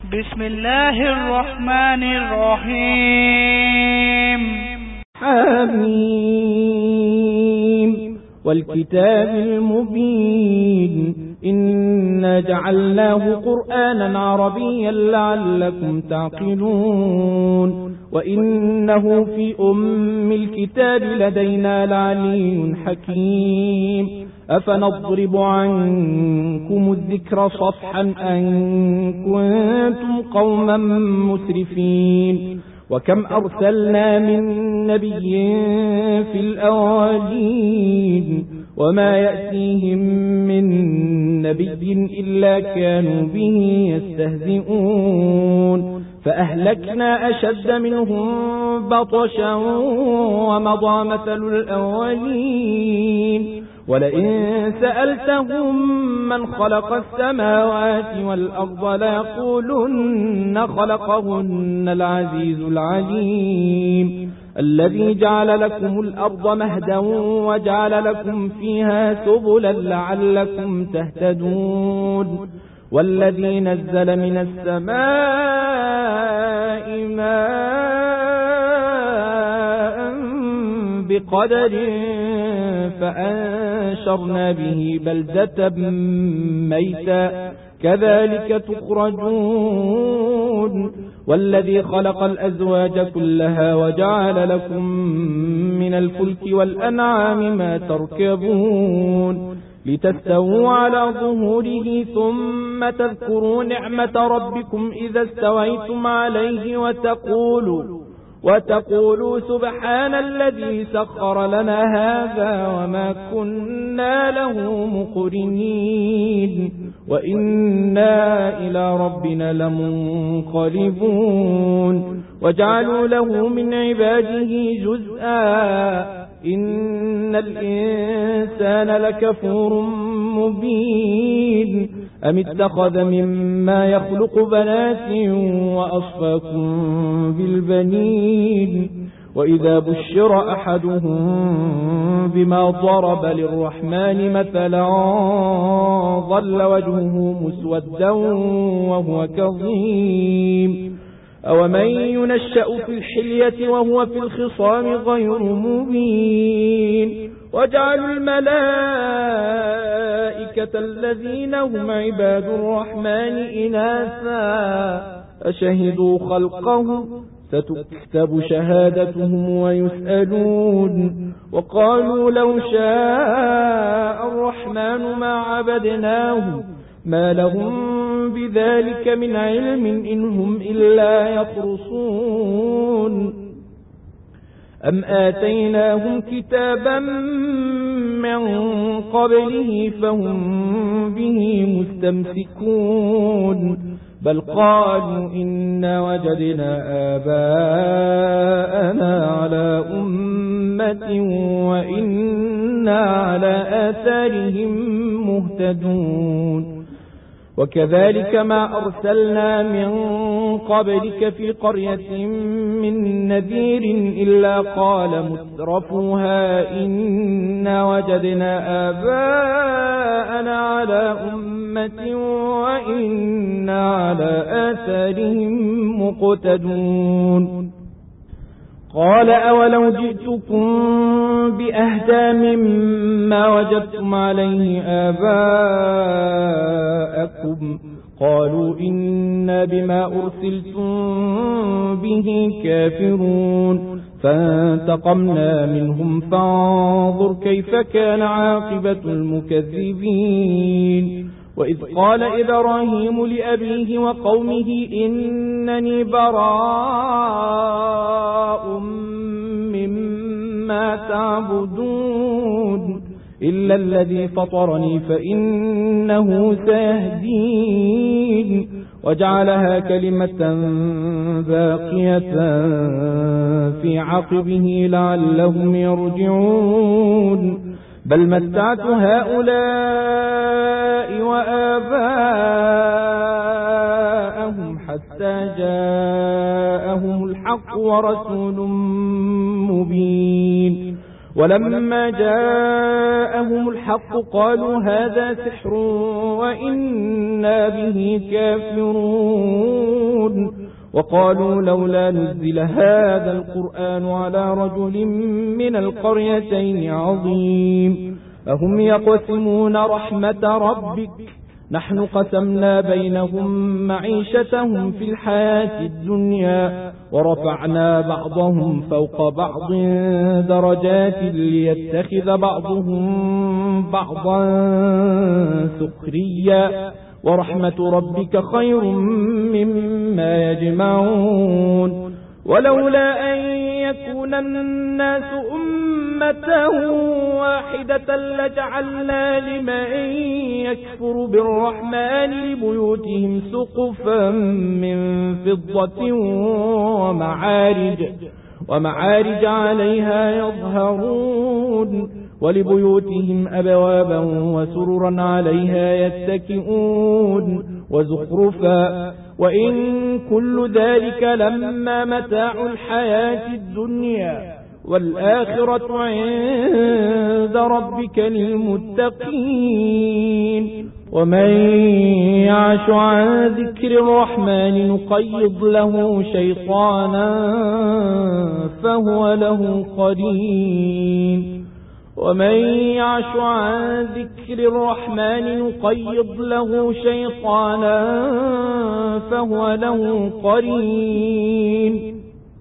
بسم الله الرحمن الرحيم. آمين. والكتاب المبين إنا جعلناه قرآنا عربيا لعلكم تعقلون وإنه في أم الكتاب لدينا لعلي حكيم أفنضرب عنكم الذكر صفحا أن كنتم قوما مسرفين وكم أرسلنا من نبي في الأولين وما يأتيهم من نبي إلا كانوا به يستهزئون فأهلكنا أشد منهم بطشا ومضى مثل الأولين ولئن سألتهم من خلق السماوات والأرض ليقولن خلقهن العزيز العليم الذي جعل لكم الأرض مهدا وجعل لكم فيها سبلا لعلكم تهتدون والذي نزل من السماء ماء بقدر فأنشرنا به بلدة ميتا كذلك تخرجون والذي خلق الأزواج كلها وجعل لكم من الفلك والأنعام ما تركبون لتستووا على ظهوره ثم تذكروا نعمة ربكم إذا استويتم عليه وتقولوا سبحان الذي سخر لنا هذا وما كنا له مقرنين وإنا إلى ربنا لمنقلبون وجعلوا له من عباده جزءا إن الإنسان لكفور مبين أم اتخذ مما يخلق بنات وأصفاكم بالبنين وإذا بشر أحدهم بما ضرب للرحمن مثلا ظل وجهه مسودا وهو كظيم أومن ينشأ في الحلية وهو في الخصام غير مبين وجعلوا الملائكة الذين هم عباد الرحمن إناثا أشهدوا خلقهم ستكتب شهادتهم ويسألون وقالوا لو شاء الرحمن ما عبدناه ما لهم بذلك من علم إنهم إلا يخرصون أم آتيناهم كتابا من قبله فهم به مستمسكون بل قالوا إنا وجدنا آباءنا على أمة وإنا على آثارهم مهتدون وكذلك ما أرسلنا من قبلك في قرية من نذير إلا قال مترفوها إنا وجدنا آباءنا على أمة وإنا على آثارهم مقتدون قال أولو جئتكم بأهدى مما وجدتم عليه آباءكم قالوا إنا بما أرسلتم به كافرون فانتقمنا منهم فانظر كيف كان عاقبة المكذبين وإذ قال إبراهيم لأبيه وقومه إنني براء مما تعبدون إلا الذي فطرني فإنه سيهدين وجعلها كلمة باقية في عقبه لعلهم يرجعون بل متعت هؤلاء وآباءهم حتى جاءهم الحق ورسول مبين ولما جاءهم الحق قالوا هذا سحر وإنا به كافرون وقالوا لولا نزل هذا القرآن على رجل من القريتين عظيم أهم يقسمون رحمة ربك نحن قسمنا بينهم معيشتهم في الحياة الدنيا ورفعنا بعضهم فوق بعض درجات ليتخذ بعضهم بعضا سخريا ورحمة ربك خير مما يجمعون ولولا أن يكون الناس أمة واحدة لجعلنا لمن يكفر بالرحمن لبيوتهم سقفا من فضة ومعارج عليها يظهرون ولبيوتهم أبوابا وسررا عليها يتكئون وزخرفا وإن كل ذلك لما متاع الحياة الدنيا والآخرة عند ربك للمتقين ومن يعش عن ذكر الرحمن نقيض له شيطانا فهو له قرين ومن يعش عن ذكر الرحمن نقيض له شيطانا فهو له قرين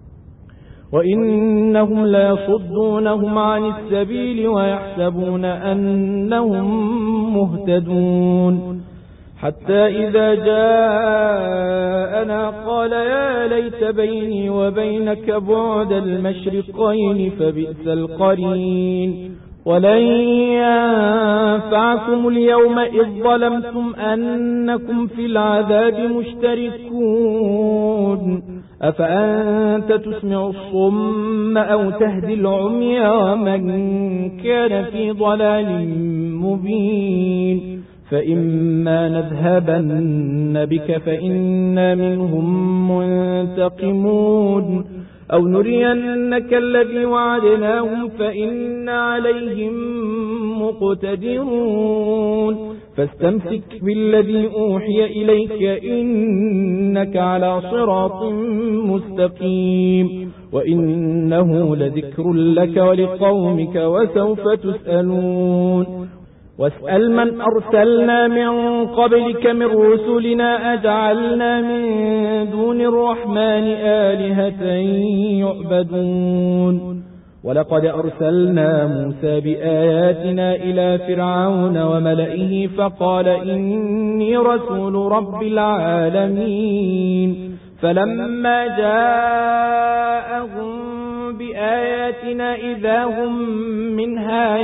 وإنهم ليصدونهم عن السبيل ويحسبون أنهم مهتدون حتى إذا جاءنا قال يا ليت بيني وبينك بعد المشرقين فبئس القرين ولن ينفعكم اليوم إذ ظلمتم أنكم في العذاب مشتركون أفأنت تسمع الصم أو تهدي العمي ومن كان في ضلال مبين فإما نذهبن بك فإنا منهم منتقمون أو نرينك الذي وعدناهم فإنا عليهم مقتدرون فاستمسك بالذي أوحي إليك إنك على صراط مستقيم وإنه لذكر لك ولقومك وسوف تسألون واسأل من أرسلنا من قبلك من رسلنا أجعلنا من دون الرحمن آلهة يعبدون ولقد أرسلنا موسى بآياتنا إلى فرعون وملئه فقال إني رسول رب العالمين فلما جاءهم بآياتنا إذا هم منها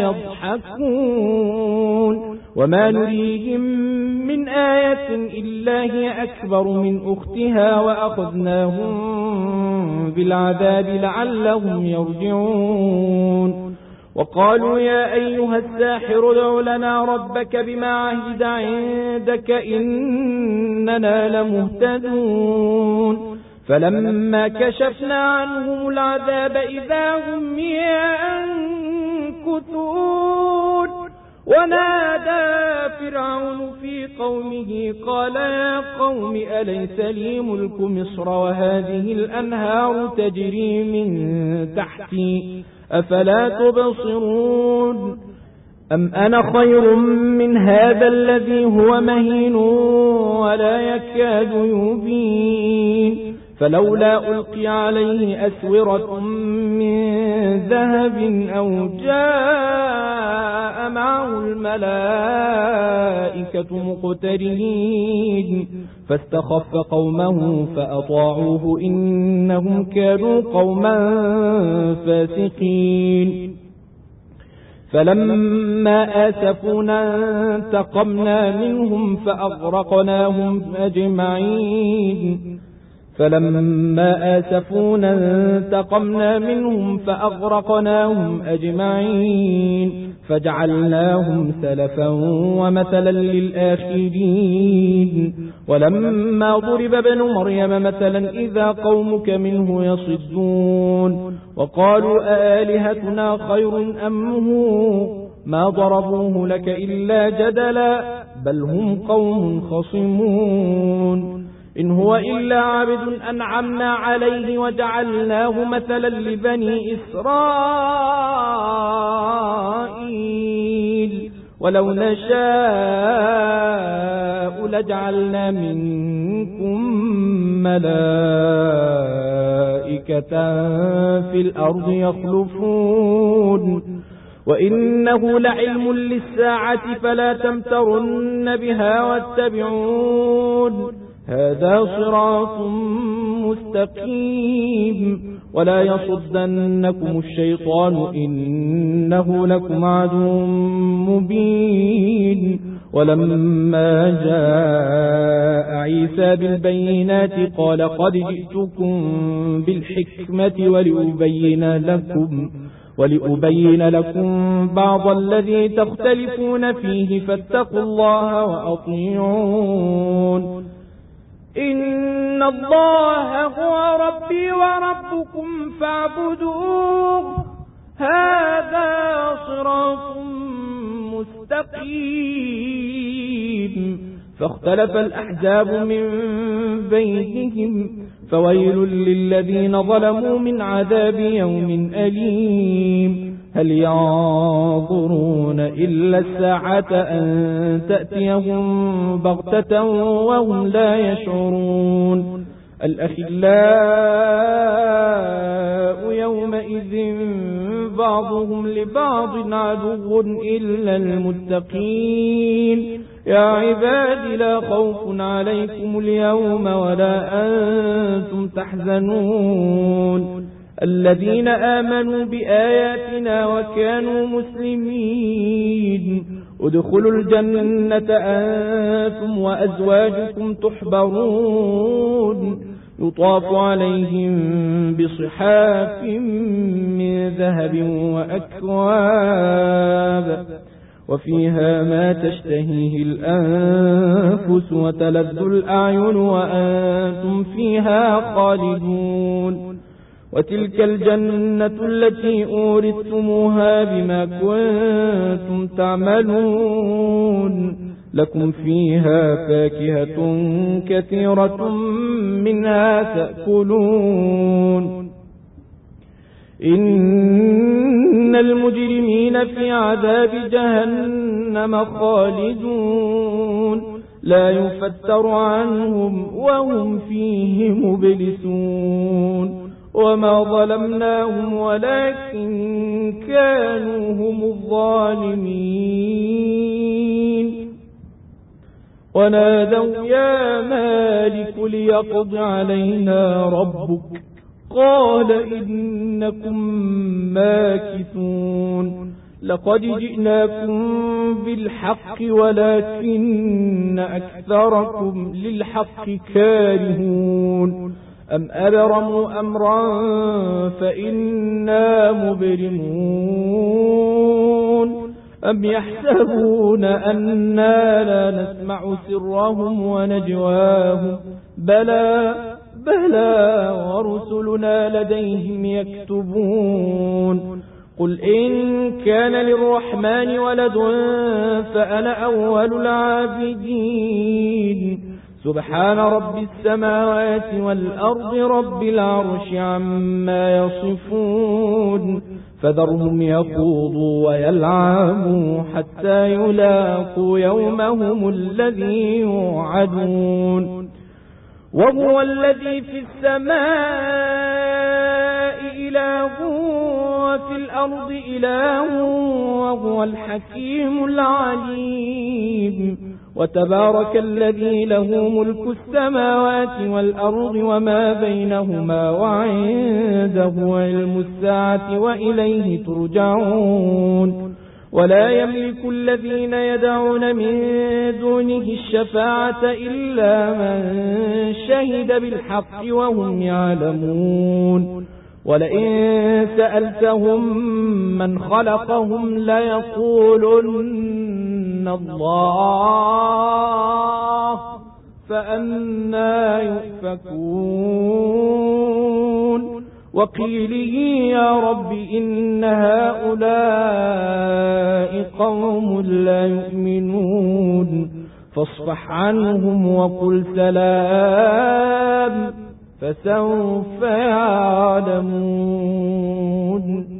يضحكون وما نريهم من آية إلا هي أكبر من أختها وأخذناهم بالعذاب لعلهم يرجعون وقالوا يا أيها الساحر ادع لنا ربك بما عهد عندك إننا لمهتدون فلما كشفنا عنهم العذاب إذا هم ينكثون ونادى فرعون في قومه قال يا قوم أليس لي ملك مصر وهذه الأنهار تجري من تحتي أفلا تبصرون أم أنا خير من هذا الذي هو مهين ولا يكاد يبين فلولا ألقي عليه أسورة من ذهب أو جاء معه الملائكة مقترنين فاستخف قومه فأطاعوه إنهم كانوا قوما فاسقين فلما آسفونا انتقمنا منهم فأغرقناهم أجمعين فجعلناهم سلفا ومثلا للآخرين ولما ضرب ابن مريم مثلا إذا قومك منه يصدون وقالوا آلهتنا خير أم هو ما ضربوه لك إلا جدلا بل هم قوم خصمون إن هو إلا عبد أنعمنا عليه وجعلناه مثلا لبني إسرائيل ولو نشاء لجعلنا منكم ملائكة في الأرض يخلفون وإنه لعلم للساعة فلا تمترن بها واتبعون هذا صراط مستقيم ولا يصدنكم الشيطان إنه لكم عدو مبين ولما جاء عيسى بالبينات قال قد جئتكم بالحكمة ولأبين لكم بعض الذي تختلفون فيه فاتقوا الله وأطيعون إن الله هو ربي وربكم فاعبدوه هذا صراط مستقيم فاختلف الأحزاب من بينهم فويل للذين ظلموا من عذاب يوم أليم هل ينظرون إلا الساعة أن تأتيهم بغتة وهم لا يشعرون الأخلاء يومئذ بعضهم لبعض عدو إلا المتقين يا عباد لا خوف عليكم اليوم ولا أنتم تحزنون الذين آمنوا بآياتنا وكانوا مسلمين ادخلوا الجنة أنتم وأزواجكم تحبرون يطاف عليهم بصحاف من ذهب وأكواب وفيها ما تشتهيه الأنفس وتلذ الأعين وأنتم فيها خالدون وتلك الجنة التي أورثتموها بما كنتم تعملون لكم فيها فاكهة كثيرة منها تأكلون إن المجرمين في عذاب جهنم خالدون لا يفتر عنهم وهم فيه مبلسون وما ظلمناهم ولكن كانوا هم الظالمين ونادوا يا مالك ليقض علينا ربك قال إنكم ماكثون لقد جئناكم بالحق ولكن أكثركم للحق كارهون أم أبرموا أمرا فإنا مبرمون أم يحسبون أننا لا نسمع سرهم ونجواهم بلى ورسلنا لديهم يكتبون قل إن كان للرحمن ولد فأنا أول العابدين سبحان رب السماوات والأرض رب العرش عما يصفون فذرهم يخوضوا ويلعبوا حتى يلاقوا يومهم الذي يوعدون وهو الذي في السماء إله وفي الأرض إله وهو الحكيم العليم وتبارك الذي له ملك السماوات والأرض وما بينهما وعنده علم الساعة وإليه ترجعون ولا يملك الذين يدعون من دونه الشفاعة إلا من شهد بالحق وهم يعلمون ولئن سألتهم من خلقهم ليقولن الله فأنى يؤفكون وقيله يا رب إن هؤلاء قوم لا يؤمنون فاصفح عنهم وقل سلام فسوف يعلمون.